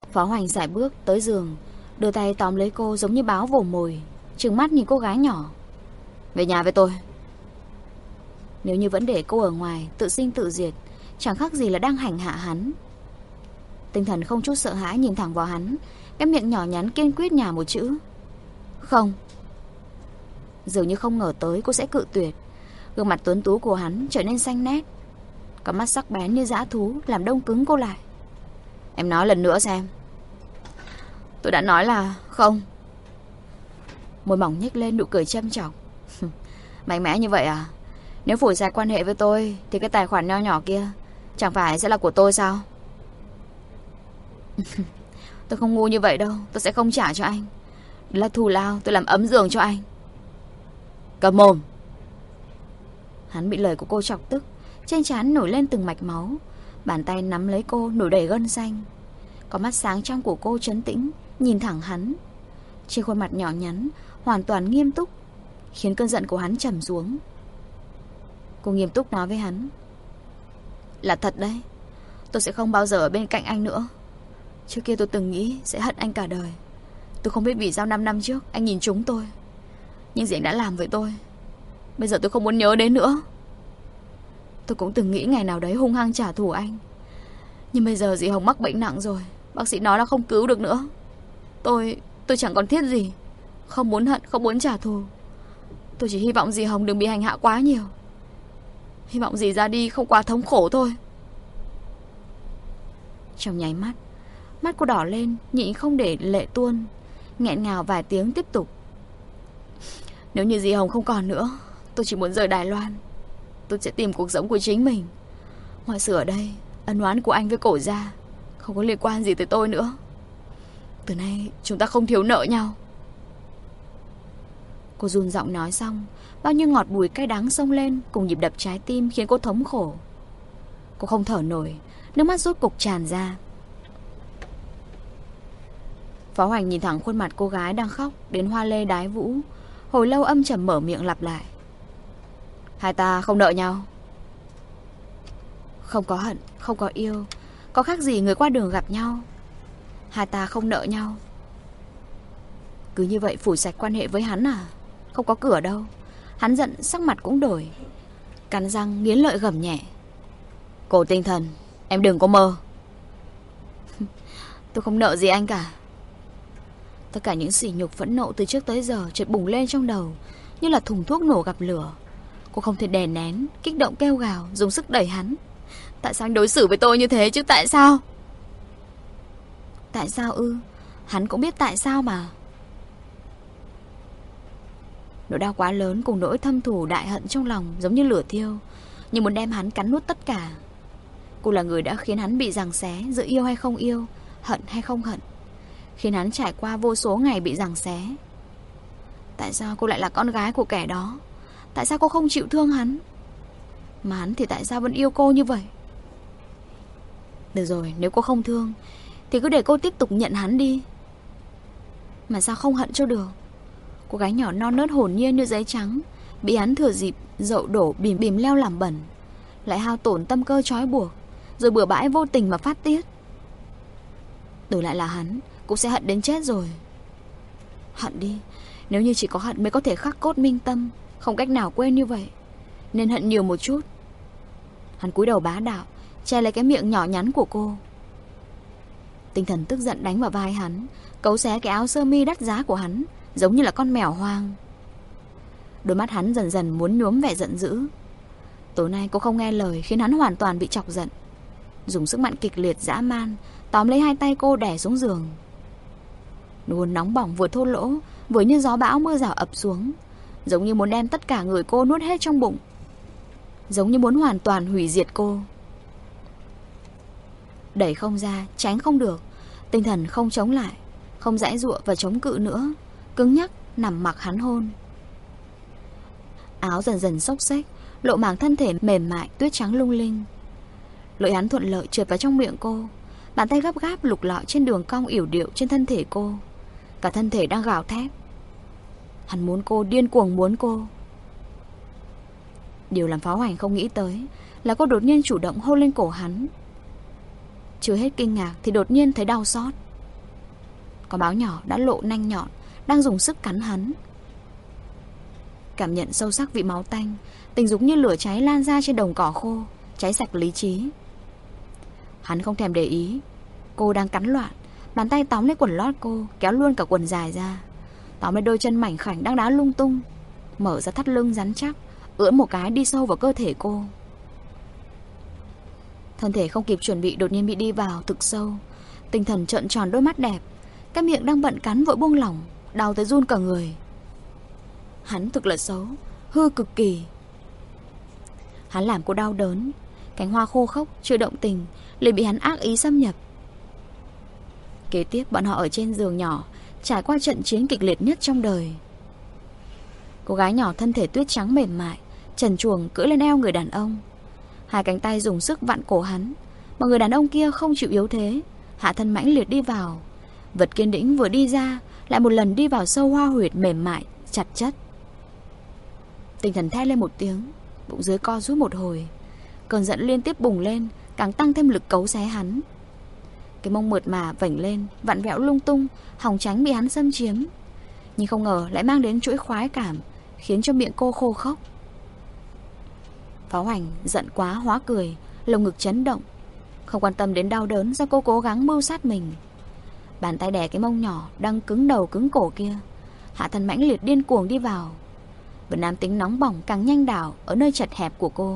Phó Hoành sải bước tới giường, đưa tay tóm lấy cô giống như báo vồ mồi, trừng mắt nhìn cô gái nhỏ. Về nhà với tôi. Nếu như vẫn để cô ở ngoài tự sinh tự diệt, chẳng khác gì là đang hành hạ hắn. Tinh thần không chút sợ hãi nhìn thẳng vào hắn, cái miệng nhỏ nhắn kiên quyết nhả một chữ: không. Dường như không ngờ tới cô sẽ cự tuyệt. Gương mặt tuấn tú của hắn trở nên xanh nét, con mắt sắc bén như dã thú làm đông cứng cô lại. Em nói lần nữa xem. Tôi đã nói là không. Môi mỏng nhếch lên nụ cười châm chọc. Mạnh mẽ như vậy à? Nếu phủi sạch quan hệ với tôi thì cái tài khoản nho nhỏ kia chẳng phải sẽ là của tôi sao? Tôi không ngu như vậy đâu. Tôi sẽ không trả cho anh. Đó là thù lao tôi làm ấm giường cho anh. Cầm mồm. Hắn bị lời của cô chọc tức, trên trán nổi lên từng mạch máu. Bàn tay nắm lấy cô nổi đầy gân xanh. Con mắt sáng trong của cô trấn tĩnh nhìn thẳng hắn. Trên khuôn mặt nhỏ nhắn hoàn toàn nghiêm túc, khiến cơn giận của hắn trầm xuống. Cô nghiêm túc nói với hắn: là thật đấy, tôi sẽ không bao giờ ở bên cạnh anh nữa. Trước kia tôi từng nghĩ sẽ hận anh cả đời. Tôi không biết vì sao 5 năm trước anh nhìn trúng tôi, nhưng gì anh đã làm với tôi, bây giờ tôi không muốn nhớ đến nữa. Tôi cũng từng nghĩ ngày nào đấy hung hăng trả thù anh, nhưng bây giờ dì Hồng mắc bệnh nặng rồi, bác sĩ nói là không cứu được nữa. Tôi chẳng còn thiết gì. Không muốn hận, không muốn trả thù. Tôi chỉ hy vọng dì Hồng đừng bị hành hạ quá nhiều. Hy vọng dì ra đi không quá thống khổ thôi. Trong nháy mắt, mắt cô đỏ lên, nhịn không để lệ tuôn, nghẹn ngào vài tiếng tiếp tục. Nếu như dì Hồng không còn nữa, tôi chỉ muốn rời Đài Loan. Tôi sẽ tìm cuộc sống của chính mình. Ngoài sự ở đây, ân oán của anh với Cổ gia không có liên quan gì tới tôi nữa. Từ nay chúng ta không thiếu nợ nhau. Cô run giọng nói xong, bao nhiêu ngọt bùi cay đắng xông lên cùng nhịp đập trái tim khiến cô thống khổ. Cô không thở nổi, nước mắt rốt cục tràn ra. Phó Hoành nhìn thẳng khuôn mặt cô gái đang khóc đến hoa lê đái vũ, hồi lâu âm trầm mở miệng lặp lại: hai ta không nợ nhau. Không có hận, không có yêu, có khác gì người qua đường gặp nhau. Hai ta không nợ nhau. Cứ như vậy phủi sạch quan hệ với hắn à? Không có cửa đâu. Hắn giận sắc mặt cũng đổi, cắn răng nghiến lợi gầm nhẹ: Cổ Tinh Thần, em đừng có mơ. Tôi không nợ gì anh cả. Tất cả những sỉ nhục phẫn nộ từ trước tới giờ chợt bùng lên trong đầu, như là thùng thuốc nổ gặp lửa. Cô không thể đè nén, kích động kêu gào, dùng sức đẩy hắn. Tại sao anh đối xử với tôi như thế chứ? Tại sao? Tại sao ư? Hắn cũng biết tại sao mà. Nỗi đau quá lớn cùng nỗi thâm thù đại hận trong lòng giống như lửa thiêu, như muốn đem hắn cắn nuốt tất cả. Cô là người đã khiến hắn bị giằng xé giữa yêu hay không yêu, hận hay không hận, khiến hắn trải qua vô số ngày bị giằng xé. Tại sao cô lại là con gái của kẻ đó? Tại sao cô không chịu thương hắn? Mà hắn thì tại sao vẫn yêu cô như vậy? Được rồi, nếu cô không thương thì cứ để cô tiếp tục nhận hắn đi. Mà sao không hận cho được? Cô gái nhỏ non nớt hồn nhiên như giấy trắng, bị hắn thừa dịp dậu đổ bìm bìm leo làm bẩn, lại hao tổn tâm cơ trói buộc, rồi bừa bãi vô tình mà phát tiết. Đổi lại là hắn cũng sẽ hận đến chết rồi. Hận đi. Nếu như chỉ có hận mới có thể khắc cốt minh tâm, không cách nào quên như vậy, nên hận nhiều một chút. Hắn cúi đầu bá đạo, che lấy cái miệng nhỏ nhắn của cô. Tinh Thần tức giận đánh vào vai hắn, cấu xé cái áo sơ mi đắt giá của hắn, giống như là con mèo hoang. Đôi mắt hắn dần dần muốn nhuốm vẻ giận dữ. Tối nay cô không nghe lời khiến hắn hoàn toàn bị chọc giận, dùng sức mạnh kịch liệt dã man tóm lấy hai tay cô đè xuống giường. Luôn nóng bỏng vừa thô lỗ, vừa như gió bão mưa rào ập xuống, giống như muốn đem tất cả người cô nuốt hết trong bụng, giống như muốn hoàn toàn hủy diệt cô. Đẩy không ra, tránh không được, Tinh Thần không chống lại, không giãy giụa và chống cự nữa, cứng nhắc nằm mặc hắn hôn. Áo dần dần xốc xếch, lộ màng thân thể mềm mại tuyết trắng lung linh. Lưỡi hắn thuận lợi trượt vào trong miệng cô, bàn tay gấp gáp lục lọi trên đường cong yểu điệu trên thân thể cô. Cả thân thể đang gào thét. Hắn muốn cô, điên cuồng muốn cô. Điều làm Phó Hoành không nghĩ tới là cô đột nhiên chủ động hôn lên cổ hắn. Chưa hết kinh ngạc thì đột nhiên thấy đau xót. Con báo nhỏ đã lộ nanh nhọn, đang dùng sức cắn hắn. Cảm nhận sâu sắc vị máu tanh, tình dục như lửa cháy lan ra trên đồng cỏ khô, cháy sạch lý trí. Hắn không thèm để ý. Cô đang cắn loạn, bàn tay tóm lấy quần lót cô, kéo luôn cả quần dài ra, tóm lấy đôi chân mảnh khảnh đang đá lung tung, mở ra thắt lưng rắn chắc, ưỡn một cái đi sâu vào cơ thể cô. Thân thể không kịp chuẩn bị đột nhiên bị đi vào thực sâu. Tinh thần trợn tròn đôi mắt đẹp, cái miệng đang bận cắn vội buông lỏng, đau tới run cả người. Hắn thực là xấu, hư cực kỳ. Hắn làm cô đau đớn. Cánh hoa khô khốc chưa động tình liền bị hắn ác ý xâm nhập. Kế tiếp bọn họ ở trên giường nhỏ, trải qua trận chiến kịch liệt nhất trong đời. Cô gái nhỏ thân thể tuyết trắng mềm mại, trần truồng cưỡi lên eo người đàn ông. Hai cánh tay dùng sức vặn cổ hắn, mà người đàn ông kia không chịu yếu thế, hạ thân mãnh liệt đi vào. Vật kiên đĩnh vừa đi ra, lại một lần đi vào sâu hoa huyệt mềm mại, chặt chất. Tinh thần thét lên một tiếng, bụng dưới co rút một hồi. Cơn giận liên tiếp bùng lên, càng tăng thêm lực cấu xé hắn. Cái mông mượt mà vảnh lên, vặn vẹo lung tung, hòng tránh bị hắn xâm chiếm. Nhưng không ngờ lại mang đến chuỗi khoái cảm, khiến cho miệng cô khô khốc. Pháo Hoành giận quá hóa cười, lồng ngực chấn động, không quan tâm đến đau đớn do cô cố gắng mưu sát mình. Bàn tay đè cái mông nhỏ đang cứng đầu cứng cổ kia, hạ thân mãnh liệt điên cuồng đi vào. Và nam tính nóng bỏng càng nhanh đảo ở nơi chật hẹp của cô.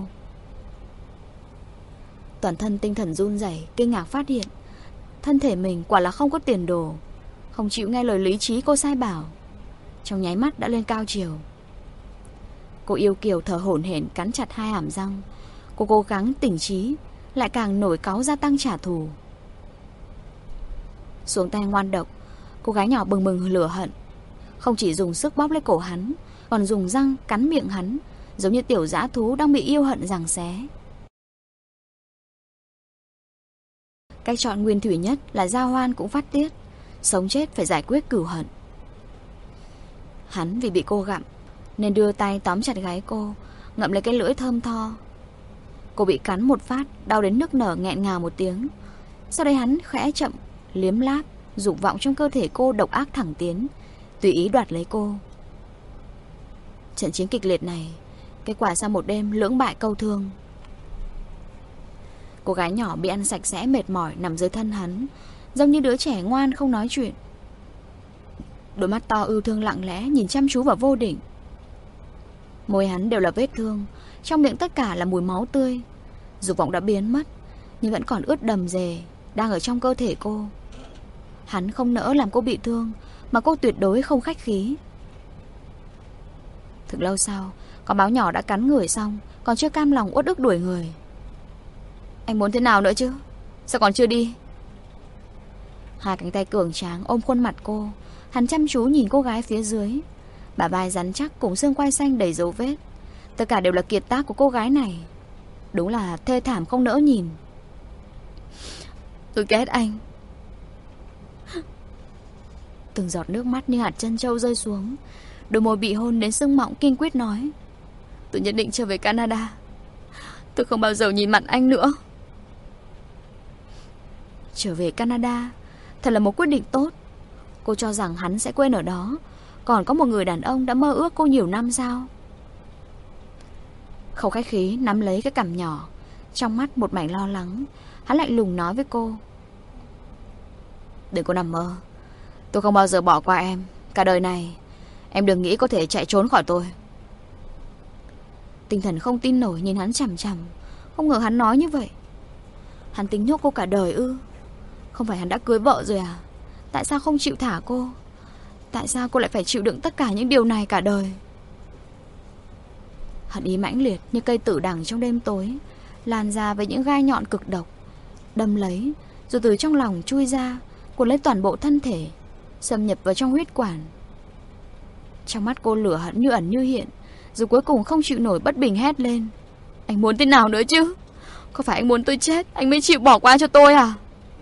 Toàn thân tinh thần run rẩy, kinh ngạc phát hiện thân thể mình quả là không có tiền đồ, không chịu nghe lời lý trí cô sai bảo. Trong nháy mắt đã lên cao chiều. Cô yêu kiều thở hổn hển cắn chặt hai hàm răng. Cô cố gắng tỉnh trí, lại càng nổi cáu gia tăng trả thù. Xuống tay ngoan độc, cô gái nhỏ bừng bừng lửa hận. Không chỉ dùng sức bóp lấy cổ hắn, còn dùng răng cắn miệng hắn, giống như tiểu dã thú đang bị yêu hận giằng xé. Cách chọn nguyên thủy nhất là giao hoan cũng phát tiết, sống chết phải giải quyết cửu hận. Hắn vì bị cô gặm nên đưa tay tóm chặt gáy cô, ngậm lấy cái lưỡi thơm tho. Cô bị cắn một phát, đau đến nức nở nghẹn ngào một tiếng. Sau đây hắn khẽ chậm, liếm láp, dục vọng trong cơ thể cô độc ác thẳng tiến, tùy ý đoạt lấy cô. Trận chiến kịch liệt này, kết quả sau một đêm lưỡng bại câu thương. Cô gái nhỏ bị ăn sạch sẽ mệt mỏi nằm dưới thân hắn, giống như đứa trẻ ngoan không nói chuyện. Đôi mắt to ưu thương lặng lẽ nhìn chăm chú vào Vô Định. Môi hắn đều là vết thương, trong miệng tất cả là mùi máu tươi. Dục vọng đã biến mất, nhưng vẫn còn ướt đầm dề, đang ở trong cơ thể cô. Hắn không nỡ làm cô bị thương, mà cô tuyệt đối không khách khí. Thực lâu sau, con báo nhỏ đã cắn người xong, còn chưa cam lòng uất ức đuổi người. Anh muốn thế nào nữa chứ? Sao còn chưa đi? Hai cánh tay cường tráng ôm khuôn mặt cô. Hắn chăm chú nhìn cô gái phía dưới, bả vai rắn chắc cùng xương quai xanh đầy dấu vết. Tất cả đều là kiệt tác của cô gái này. Đúng là thê thảm không nỡ nhìn. Tôi ghét anh. Từng giọt nước mắt như hạt trân châu rơi xuống. Đôi môi bị hôn đến sưng mọng kinh quyết nói: tôi nhất định trở về Canada. Tôi không bao giờ nhìn mặt anh nữa. Trở về Canada thật là một quyết định tốt. Cô cho rằng hắn sẽ quên ở đó, còn có một người đàn ông đã mơ ước cô nhiều năm sao? Không khách khí nắm lấy cái cằm nhỏ, trong mắt một mảnh lo lắng. Hắn lạnh lùng nói với cô: đừng có nằm mơ. Tôi không bao giờ bỏ qua em. Cả đời này em đừng nghĩ có thể chạy trốn khỏi tôi. Tinh thần không tin nổi nhìn hắn chằm chằm. Không ngờ hắn nói như vậy. Hắn tính nhốt cô cả đời ư? Không phải hắn đã cưới vợ rồi à? Tại sao không chịu thả cô? Tại sao cô lại phải chịu đựng tất cả những điều này cả đời? Hận ý mãnh liệt như cây tử đằng trong đêm tối, lan ra với những gai nhọn cực độc, đâm lấy, rồi từ trong lòng chui ra, cuốn lấy toàn bộ thân thể, xâm nhập vào trong huyết quản. Trong mắt cô lửa hận như ẩn như hiện, rồi cuối cùng không chịu nổi bất bình hét lên: anh muốn thế nào nữa chứ? Có phải anh muốn tôi chết anh mới chịu bỏ qua cho tôi à?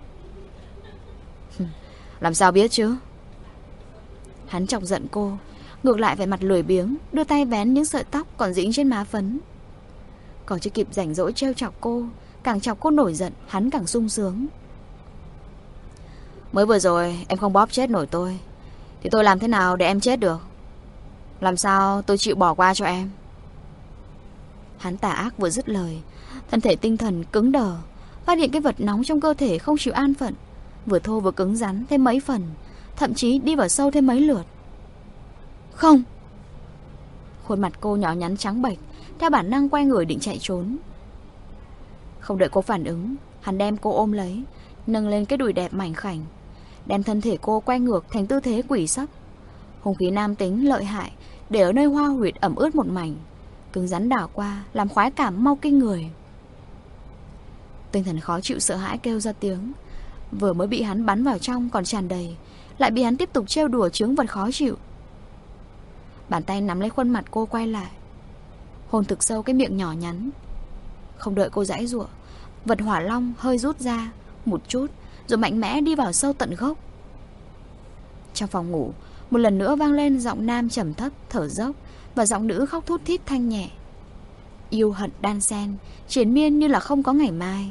Làm sao biết chứ? Hắn chọc giận cô, ngược lại vẻ mặt lười biếng, đưa tay vén những sợi tóc còn dính trên má phấn. Còn chưa kịp rảnh rỗi trêu chọc cô, càng chọc cô nổi giận, hắn càng sung sướng. Mới vừa rồi em không bóp chết nổi tôi, thì tôi làm thế nào để em chết được? Làm sao tôi chịu bỏ qua cho em? Hắn tà ác vừa dứt lời, thân thể tinh thần cứng đờ, phát hiện cái vật nóng trong cơ thể không chịu an phận, vừa thô vừa cứng rắn thêm mấy phần, thậm chí đi vào sâu thêm mấy lượt. Không! Khuôn mặt cô nhỏ nhắn trắng bệch, theo bản năng quay người định chạy trốn. Không đợi cô phản ứng, hắn đem cô ôm lấy, nâng lên cái đùi đẹp mảnh khảnh, đem thân thể cô quay ngược thành tư thế quỷ sấp. Hung khí nam tính lợi hại để ở nơi hoa huyệt ẩm ướt một mảnh, cứng rắn đảo qua, làm khoái cảm mau kinh người. Tinh thần khó chịu sợ hãi kêu ra tiếng, vừa mới bị hắn bắn vào trong còn tràn đầy, lại bị hắn tiếp tục trêu đùa chướng vật khó chịu. Bàn tay nắm lấy khuôn mặt cô quay lại, hôn thực sâu cái miệng nhỏ nhắn. Không đợi cô giãy giụa, vật hỏa long hơi rút ra một chút, rồi mạnh mẽ đi vào sâu tận gốc. Trong phòng ngủ, một lần nữa vang lên giọng nam trầm thấp thở dốc và giọng nữ khóc thút thít thanh nhẹ. Yêu hận đan xen, triền miên như là không có ngày mai.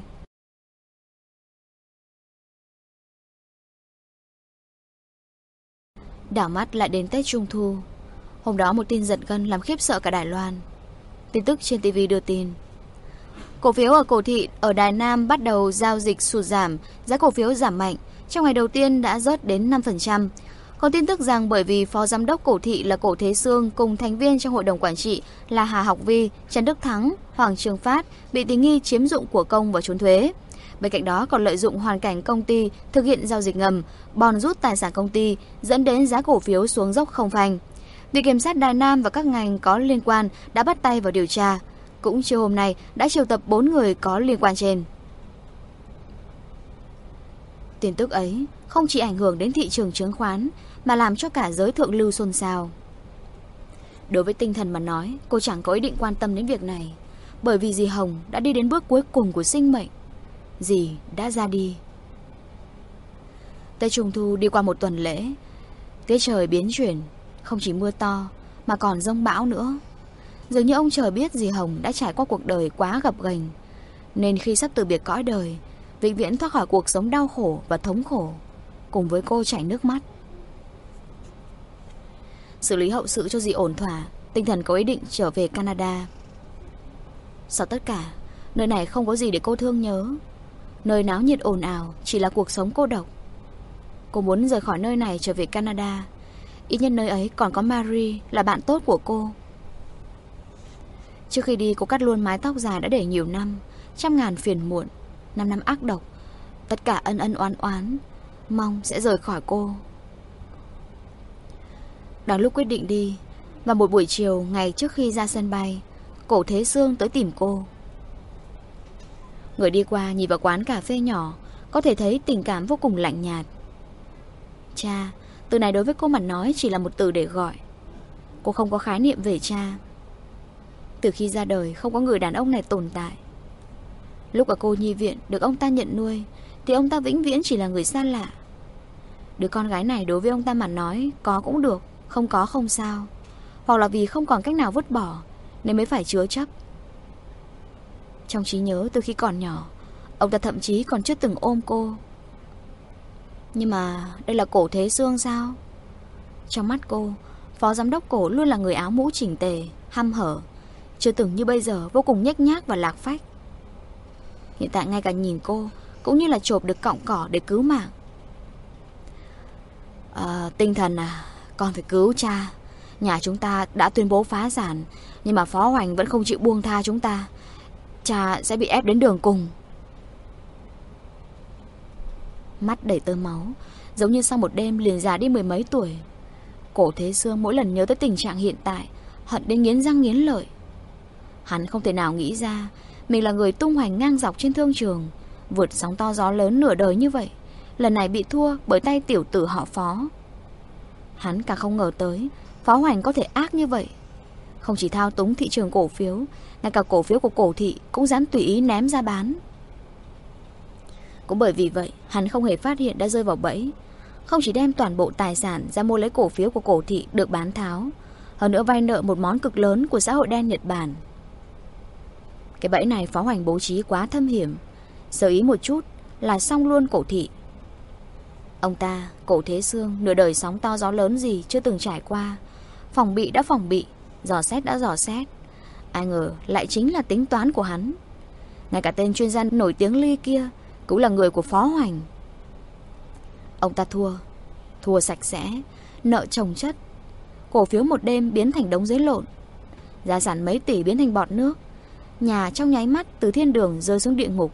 Đảo mắt lại đến Tết Trung Thu. Hôm đó một tin giật gân làm khiếp sợ cả Đài Loan. Tin tức trên TV đưa tin cổ phiếu ở Cổ Thị ở Đài Nam bắt đầu giao dịch sụt giảm, giá cổ phiếu giảm mạnh, trong ngày đầu tiên đã rớt đến 5%. Còn tin tức rằng bởi vì phó giám đốc Cổ Thị là Cổ Thế Sương cùng thành viên trong hội đồng quản trị là Hà Học Vi, Trần Đức Thắng, Hoàng Trường Phát bị tình nghi chiếm dụng của công và trốn thuế. Bên cạnh đó còn lợi dụng hoàn cảnh công ty thực hiện giao dịch ngầm, bòn rút tài sản công ty, dẫn đến giá cổ phiếu xuống dốc không phanh. Viện kiểm sát Đài Nam và các ngành có liên quan đã bắt tay vào điều tra. Cũng chiều hôm nay đã triệu tập 4 người có liên quan trên. Tin tức ấy không chỉ ảnh hưởng đến thị trường chứng khoán mà làm cho cả giới thượng lưu xôn xao. Đối với tinh thần mà nói, cô chẳng có ý định quan tâm đến việc này, bởi vì dì Hồng đã đi đến bước cuối cùng của sinh mệnh. Dì đã ra đi. Tết Trung Thu đi qua một tuần lễ, tiết trời biến chuyển, không chỉ mưa to mà còn giông bão nữa. Dường như ông trời biết dì Hồng đã trải qua cuộc đời quá gập ghềnh, nên khi sắp từ biệt cõi đời, vĩnh viễn thoát khỏi cuộc sống đau khổ và thống khổ, cùng với cô chảy nước mắt. Xử lý hậu sự cho dì ổn thỏa, tinh thần có ý định trở về Canada. Sau tất cả, nơi này không có gì để cô thương nhớ. Nơi náo nhiệt ồn ào chỉ là cuộc sống cô độc. Cô muốn rời khỏi nơi này trở về Canada. Ít nhất nơi ấy còn có Marie là bạn tốt của cô. Trước khi đi cô cắt luôn mái tóc dài đã để nhiều năm, trăm ngàn phiền muộn, 5 năm ác độc, tất cả ân ân oán oán, mong sẽ rời khỏi cô. Đang lúc quyết định đi, và một buổi chiều ngày trước khi ra sân bay, Cổ Thế Sương tới tìm cô. Người đi qua nhìn vào quán cà phê nhỏ, có thể thấy tình cảm vô cùng lạnh nhạt. Cha, từ này đối với cô mà nói chỉ là một từ để gọi. Cô không có khái niệm về cha. Từ khi ra đời không có người đàn ông này tồn tại. Lúc ở cô nhi viện được ông ta nhận nuôi, thì ông ta vĩnh viễn chỉ là người xa lạ. Đứa con gái này đối với ông ta mà nói, có cũng được, không có không sao. Hoặc là vì không còn cách nào vứt bỏ nên mới phải chứa chấp. Trong trí nhớ từ khi còn nhỏ, ông ta thậm chí còn chưa từng ôm cô. Nhưng mà đây là Cổ Thế Sương sao? Trong mắt cô, phó giám đốc Cổ luôn là người áo mũ chỉnh tề, hăm hở, chưa từng như bây giờ vô cùng nhếch nhác và lạc phách. Hiện tại ngay cả nhìn cô cũng như là chộp được cọng cỏ để cứu mạng. Tinh thần à, con phải cứu cha. Nhà chúng ta đã tuyên bố phá sản, nhưng mà Phó Hoành vẫn không chịu buông tha chúng ta. Cha sẽ bị ép đến đường cùng. Mắt đầy tơ máu, giống như sau một đêm liền già đi 10 mấy tuổi. Cổ Thế Sương mỗi lần nhớ tới tình trạng hiện tại, hận đến nghiến răng nghiến lợi. Hắn không thể nào nghĩ ra mình là người tung hoành ngang dọc trên thương trường, vượt sóng to gió lớn nửa đời như vậy, lần này bị thua bởi tay tiểu tử họ Phó. Hắn càng không ngờ tới Phó Hoành có thể ác như vậy. Không chỉ thao túng thị trường cổ phiếu, ngay cả cổ phiếu của Cổ Thị cũng dám tùy ý ném ra bán. Cũng bởi vì vậy, hắn không hề phát hiện đã rơi vào bẫy. Không chỉ đem toàn bộ tài sản ra mua lấy cổ phiếu của Cổ Thị được bán tháo, hơn nữa vay nợ một món cực lớn của xã hội đen Nhật Bản. Cái bẫy này Phó Hoành bố trí quá thâm hiểm, sơ ý một chút là xong luôn Cổ Thị. Ông ta, Cổ Thế Sương, nửa đời sóng to gió lớn gì chưa từng trải qua. Phòng bị đã phòng bị, dò xét đã dò xét. Ai ngờ lại chính là tính toán của hắn. Ngay cả tên chuyên gia nổi tiếng Ly kia cũng là người của Phó Hoành. Ông ta thua sạch sẽ, nợ chồng chất. Cổ phiếu một đêm biến thành đống giấy lộn, gia sản mấy tỷ biến thành bọt nước. Nhà trong nháy mắt từ thiên đường rơi xuống địa ngục.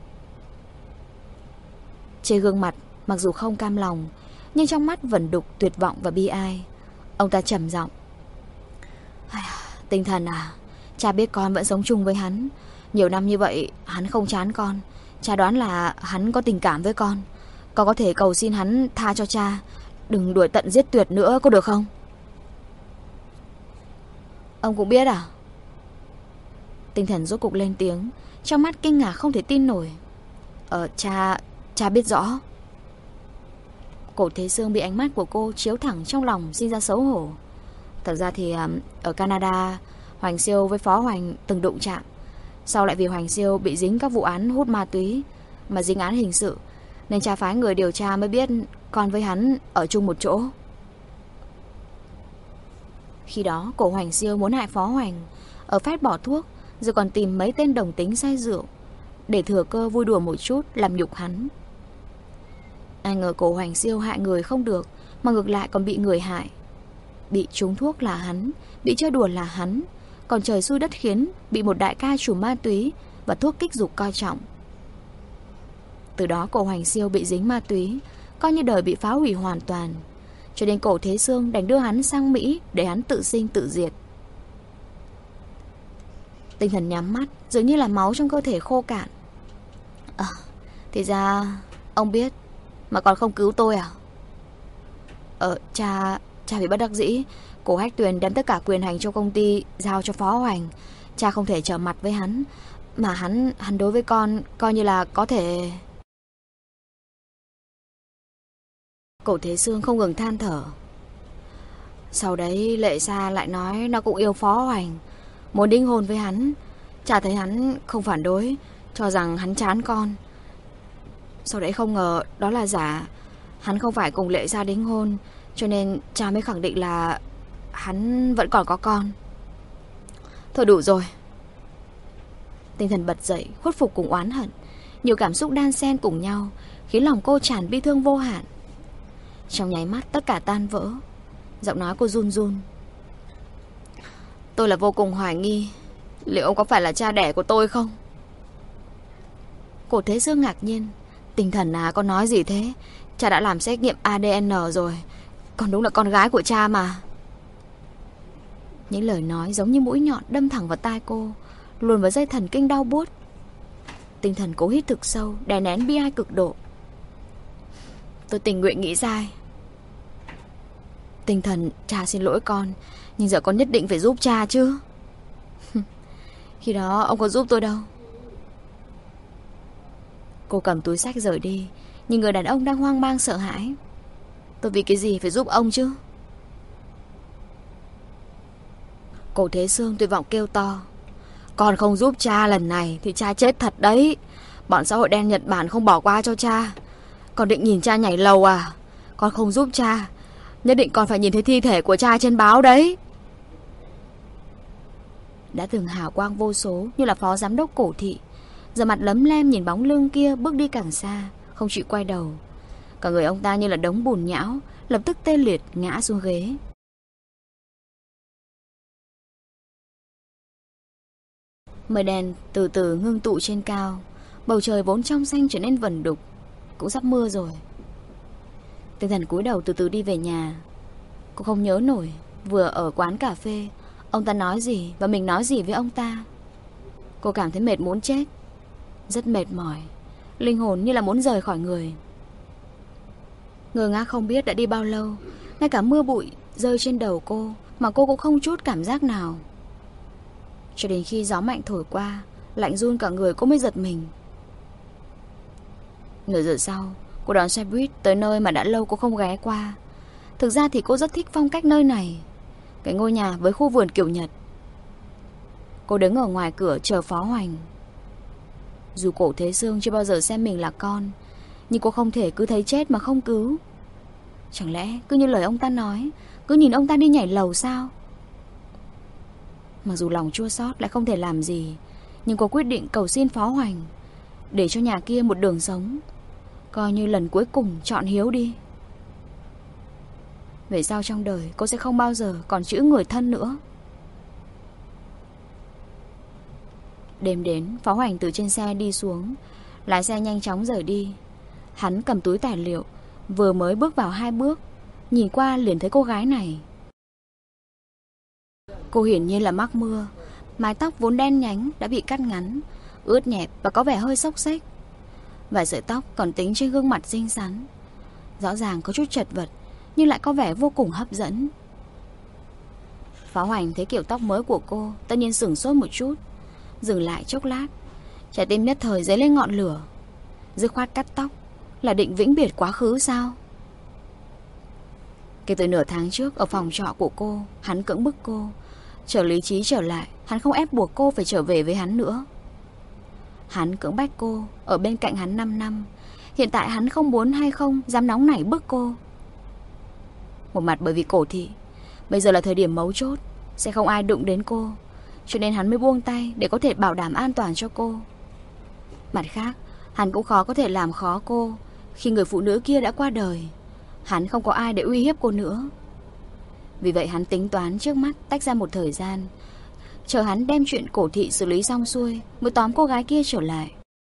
Trên gương mặt mặc dù không cam lòng, nhưng trong mắt vẫn đục tuyệt vọng và bi ai. Ông ta trầm giọng: Tinh Thần à, cha biết con vẫn sống chung với hắn. Nhiều năm như vậy hắn không chán con. Cha đoán là hắn có tình cảm với con. Con có thể cầu xin hắn tha cho cha, đừng đuổi tận giết tuyệt nữa, có được không? Ông cũng biết à? Tinh Thần rốt cục lên tiếng, trong mắt kinh ngạc không thể tin nổi. Cha biết rõ. Cổ Thế Sương bị ánh mắt của cô chiếu thẳng trong lòng sinh ra xấu hổ. Thật ra thì ở Canada, Hoành Siêu với Phó Hoành từng đụng chạm. Sau lại vì Hoành Siêu bị dính các vụ án hút ma túy mà dính án hình sự, nên cha phái người điều tra mới biết con với hắn ở chung một chỗ. Khi đó Cổ Hoành Siêu muốn hại Phó Hoành, ở phép bỏ thuốc, rồi còn tìm mấy tên đồng tính say rượu để thừa cơ vui đùa một chút, làm nhục hắn. Ai ngờ Cổ Hoành Siêu hại người không được, mà ngược lại còn bị người hại. Bị trúng thuốc là hắn, bị chơi đùa là hắn, còn trời xui đất khiến bị một đại ca chủ ma túy và thuốc kích dục coi trọng. Từ đó Cổ Hoành Siêu bị dính ma túy, coi như đời bị phá hủy hoàn toàn. Cho nên Cổ Thế Sương đành đưa hắn sang Mỹ để hắn tự sinh tự diệt. Tinh Thần nhắm mắt, dường như là máu trong cơ thể khô cạn. Thì ra ông biết mà còn không cứu tôi à? Cha bị bất đắc dĩ. Cổ Hách Tuyền đem tất cả quyền hành cho công ty giao cho Phó Hoành. Cha không thể trở mặt với hắn, mà hắn đối với con coi như là có thể. Cổ Thế Sương không ngừng than thở. Sau đấy Lệ Sa lại nói nó cũng yêu Phó Hoành, muốn đính hôn với hắn. Cha thấy hắn không phản đối, cho rằng hắn chán con. Sau đấy không ngờ đó là giả. Hắn không phải cùng Lệ Sa đính hôn, cho nên cha mới khẳng định là hắn vẫn còn có con. Thôi đủ rồi. Tinh Thần bật dậy, khuất phục cùng oán hận. Nhiều cảm xúc đan xen cùng nhau, khiến lòng cô tràn bi thương vô hạn. Trong nháy mắt tất cả tan vỡ. Giọng nói cô run run. Tôi là vô cùng hoài nghi, liệu ông có phải là cha đẻ của tôi không? Cổ Thế Sương ngạc nhiên. Tinh Thần à, con nói gì thế? Cha đã làm xét nghiệm ADN rồi, con đúng là con gái của cha mà. Những lời nói giống như mũi nhọn đâm thẳng vào tai cô, luồn vào dây thần kinh đau buốt. Tinh Thần cố hít thực sâu, đè nén bi ai cực độ. Tôi tình nguyện nghĩ sai. Tinh Thần, cha xin lỗi con, nhưng giờ con nhất định phải giúp cha chứ. Khi đó ông có giúp tôi đâu. Cô cầm túi xách rời đi, nhưng người đàn ông đang hoang mang sợ hãi. Tôi vì cái gì phải giúp ông chứ? Cổ Thế Sương tuyệt vọng kêu to. Con không giúp cha lần này thì cha chết thật đấy. Bọn xã hội đen Nhật Bản không bỏ qua cho cha. Con định nhìn cha nhảy lầu à? Con không giúp cha, nhất định con phải nhìn thấy thi thể của cha trên báo đấy. Đã từng hào quang vô số như là phó giám đốc Cổ thị, giờ mặt lấm lem nhìn bóng lưng kia bước đi càng xa, không chịu quay đầu. Cả người ông ta như là đống bùn nhão, lập tức tê liệt ngã xuống ghế. Mây đen từ từ ngưng tụ trên cao, bầu trời vốn trong xanh trở nên vẩn đục. Cũng sắp mưa rồi. Tinh Thần cúi đầu từ từ đi về nhà. Cô không nhớ nổi vừa ở quán cà phê ông ta nói gì và mình nói gì với ông ta. Cô cảm thấy mệt muốn chết, rất mệt mỏi, linh hồn như là muốn rời khỏi người. Ngơ ngác không biết đã đi bao lâu, ngay cả mưa bụi rơi trên đầu cô mà cô cũng không chút cảm giác nào. Cho đến khi gió mạnh thổi qua, lạnh run cả người, cô mới giật mình. Nửa giờ sau, cô đón xe buýt tới nơi mà đã lâu cô không ghé qua. Thực ra thì cô rất thích phong cách nơi này, cái ngôi nhà với khu vườn kiểu Nhật. Cô đứng ở ngoài cửa chờ Phó Hoành. Dù Cổ Thế Sương chưa bao giờ xem mình là con, Nhưng cô không thể cứ thấy chết mà không cứu. Chẳng lẽ cứ như lời ông ta nói, cứ nhìn ông ta đi nhảy lầu sao? Mặc dù lòng chua xót lại không thể làm gì, nhưng cô quyết định cầu xin Phó Hoành để cho nhà kia một đường sống, coi như lần cuối cùng chọn hiếu đi. Về sau trong đời cô sẽ không bao giờ còn chữ người thân nữa. Đêm đến, Phó Hoành từ trên xe đi xuống, lái xe nhanh chóng rời đi. Hắn cầm túi tài liệu, vừa mới bước vào 2 bước, nhìn qua liền thấy cô gái này. Cô hiển nhiên là mắc mưa, mái tóc vốn đen nhánh đã bị cắt ngắn, ướt nhẹp và có vẻ hơi xốc xếch. Vài sợi tóc còn tính trên gương mặt xinh xắn, rõ ràng có chút chật vật nhưng lại có vẻ vô cùng hấp dẫn. Phó Hoành thấy kiểu tóc mới của cô, tất nhiên sửng sốt một chút, dừng lại chốc lát, trái tim nhất thời dấy lên ngọn lửa. Dứt khoát cắt tóc là định vĩnh biệt quá khứ sao? Kể từ nửa tháng trước ở phòng trọ của cô, hắn cưỡng bức cô. Chờ lý trí trở lại, hắn không ép buộc cô phải trở về với hắn nữa. Hắn cưỡng bách cô ở bên cạnh hắn 5 năm. Hiện tại hắn không muốn hay không dám nóng nảy bức cô. Một mặt bởi vì cổ thị, bây giờ là thời điểm mấu chốt, sẽ không ai đụng đến cô, cho nên hắn mới buông tay để có thể bảo đảm an toàn cho cô. Mặt khác, hắn cũng khó có thể làm khó cô. Khi người phụ nữ kia đã qua đời, hắn không có ai để uy hiếp cô nữa. Vì vậy hắn tính toán trước mắt tách ra một thời gian, chờ hắn đem chuyện cổ thị xử lý xong xuôi mới tóm cô gái kia trở lại.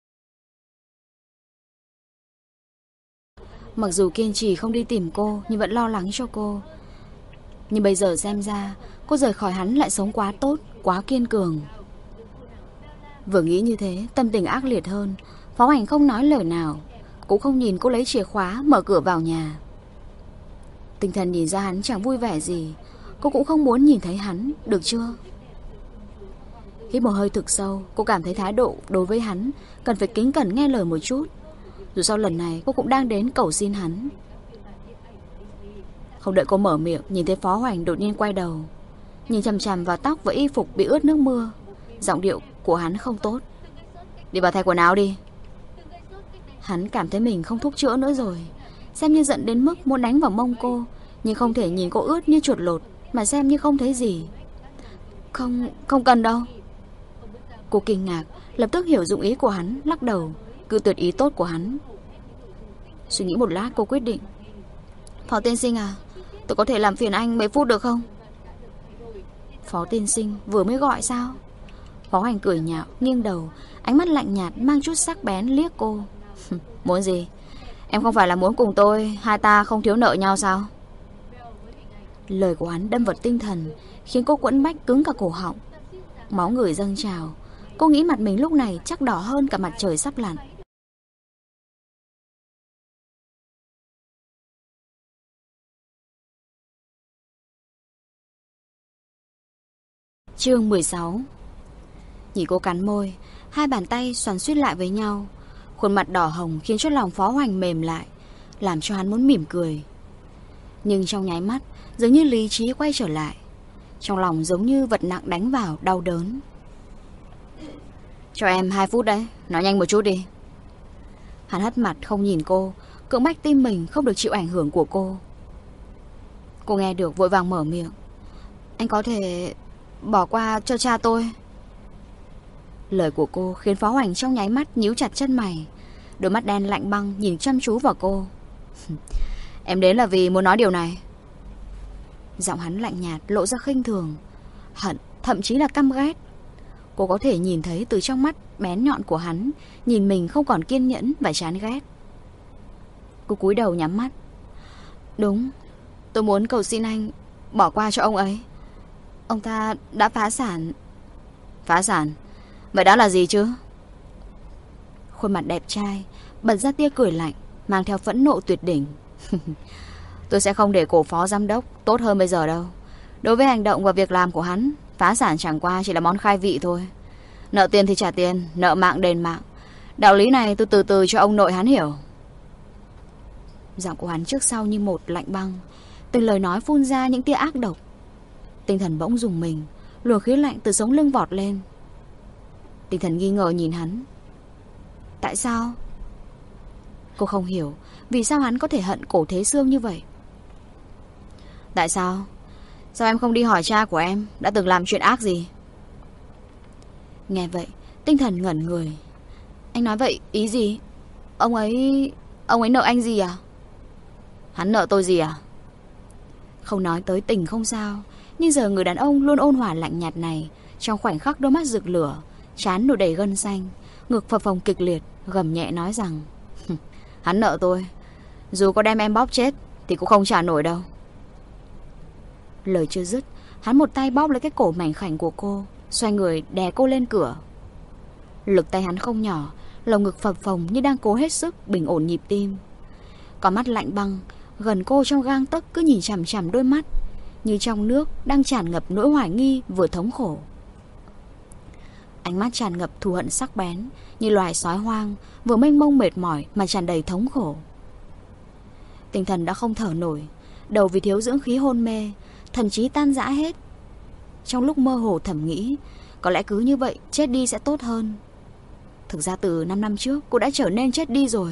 Mặc dù kiên trì không đi tìm cô, nhưng vẫn lo lắng cho cô. Nhưng bây giờ xem ra cô rời khỏi hắn lại sống quá tốt, quá kiên cường. Vừa nghĩ như thế, tâm tình ác liệt hơn. Phó Hoành không nói lời nào, cũng không nhìn cô lấy chìa khóa mở cửa vào nhà. Tinh thần nhìn ra hắn chẳng vui vẻ gì, cô cũng không muốn nhìn thấy hắn, được chưa? Hít một hơi thực sâu, cô cảm thấy thái độ đối với hắn cần phải kính cẩn nghe lời một chút. Dù sao lần này cô cũng đang đến cầu xin hắn. Không đợi cô mở miệng, nhìn thấy Phó Hoành đột nhiên quay đầu, nhìn chằm chằm vào tóc và y phục bị ướt nước mưa. Giọng điệu của hắn không tốt. Đi vào thay quần áo đi. Hắn cảm thấy mình không thuốc chữa nữa rồi, xem như giận đến mức muốn đánh vào mông cô, nhưng không thể nhìn cô ướt như chuột lột mà xem như không thấy gì. Không cần đâu. Cô kinh ngạc, lập tức hiểu dụng ý của hắn, lắc đầu, cự tuyệt ý tốt của hắn. Suy nghĩ một lát cô quyết định. Phó tiên sinh à, tôi có thể làm phiền anh mấy phút được không? Phó tiên sinh vừa mới gọi sao? Phó Hoành cười nhạo, nghiêng đầu, ánh mắt lạnh nhạt mang chút sắc bén liếc cô. Muốn gì? Em không phải là muốn cùng tôi, hai ta không thiếu nợ nhau sao? Lời của hắn đâm vào tinh thần, khiến cô quẫn bách cứng cả cổ họng. Máu người dâng trào. Cô nghĩ mặt mình lúc này chắc đỏ hơn cả mặt trời sắp lặn. Chương 16. Nhìn cô cắn môi, hai bàn tay xoắn xuýt lại với nhau. Khuôn mặt đỏ hồng khiến cho lòng Phó Hoành mềm lại, làm cho hắn muốn mỉm cười. Nhưng trong nháy mắt, dường như lý trí quay trở lại. Trong lòng giống như vật nặng đánh vào, đau đớn. Cho em 2 phút đấy, nói nhanh một chút đi. Hắn hất mặt không nhìn cô, cưỡng bách tim mình không được chịu ảnh hưởng của cô. Cô nghe được vội vàng mở miệng. Anh có thể bỏ qua cho cha tôi. Lời của cô khiến Phó Hoành trong nháy mắt nhíu chặt chân mày, đôi mắt đen lạnh băng nhìn chăm chú vào cô. Em đến là vì muốn nói điều này. Giọng hắn lạnh nhạt lộ ra khinh thường, hận, thậm chí là căm ghét. Cô có thể nhìn thấy từ trong mắt bén nhọn của hắn, nhìn mình không còn kiên nhẫn và chán ghét. Cô cúi đầu nhắm mắt. Đúng, tôi muốn cầu xin anh bỏ qua cho ông ấy. Ông ta đã phá sản. Phá sản? Vậy đó là gì chứ? Khuôn mặt đẹp trai bật ra tia cười lạnh, mang theo phẫn nộ tuyệt đỉnh. Tôi sẽ không để cổ phó giám đốc tốt hơn bây giờ đâu. Đối với hành động và việc làm của hắn, phá sản chẳng qua chỉ là món khai vị thôi. Nợ tiền thì trả tiền, nợ mạng đền mạng. Đạo lý này tôi từ từ cho ông nội hắn hiểu. Giọng của hắn trước sau như một lạnh băng, từng lời nói phun ra những tia ác độc. Tinh thần bỗng rùng mình, luồng khí lạnh từ sống lưng vọt lên. Tinh thần nghi ngờ nhìn hắn. Tại sao? Cô không hiểu vì sao hắn có thể hận Cổ Thế Sương như vậy. Tại sao? Sao em không đi hỏi cha của em đã từng làm chuyện ác gì? Nghe vậy, Tinh Thần ngẩn người. Anh nói vậy ý gì? Ông ấy nợ anh gì à? Hắn nợ tôi gì à? Không nói tới tình không sao, nhưng giờ người đàn ông luôn ôn hòa lạnh nhạt này, trong khoảnh khắc đôi mắt rực lửa, trán nổi đầy gân xanh, ngực phập phồng kịch liệt, gầm nhẹ nói rằng hắn nợ tôi, dù có đem em bóp chết thì cũng không trả nổi đâu. Lời chưa dứt, hắn một tay bóp lấy cái cổ mảnh khảnh của cô, xoay người đè cô lên cửa. Lực tay hắn không nhỏ, lồng ngực phập phồng như đang cố hết sức bình ổn nhịp tim. Con mắt lạnh băng gần cô trong gang tấc cứ nhìn chằm chằm đôi mắt, như trong nước đang tràn ngập nỗi hoài nghi vừa thống khổ. Ánh mắt tràn ngập thù hận sắc bén, như loài sói hoang, vừa mênh mông mệt mỏi mà tràn đầy thống khổ. Tinh Thần đã không thở nổi, đầu vì thiếu dưỡng khí hôn mê, thần trí tan rã hết. Trong lúc mơ hồ thầm nghĩ, có lẽ cứ như vậy chết đi sẽ tốt hơn. Thực ra từ 5 năm trước cô đã trở nên chết đi rồi.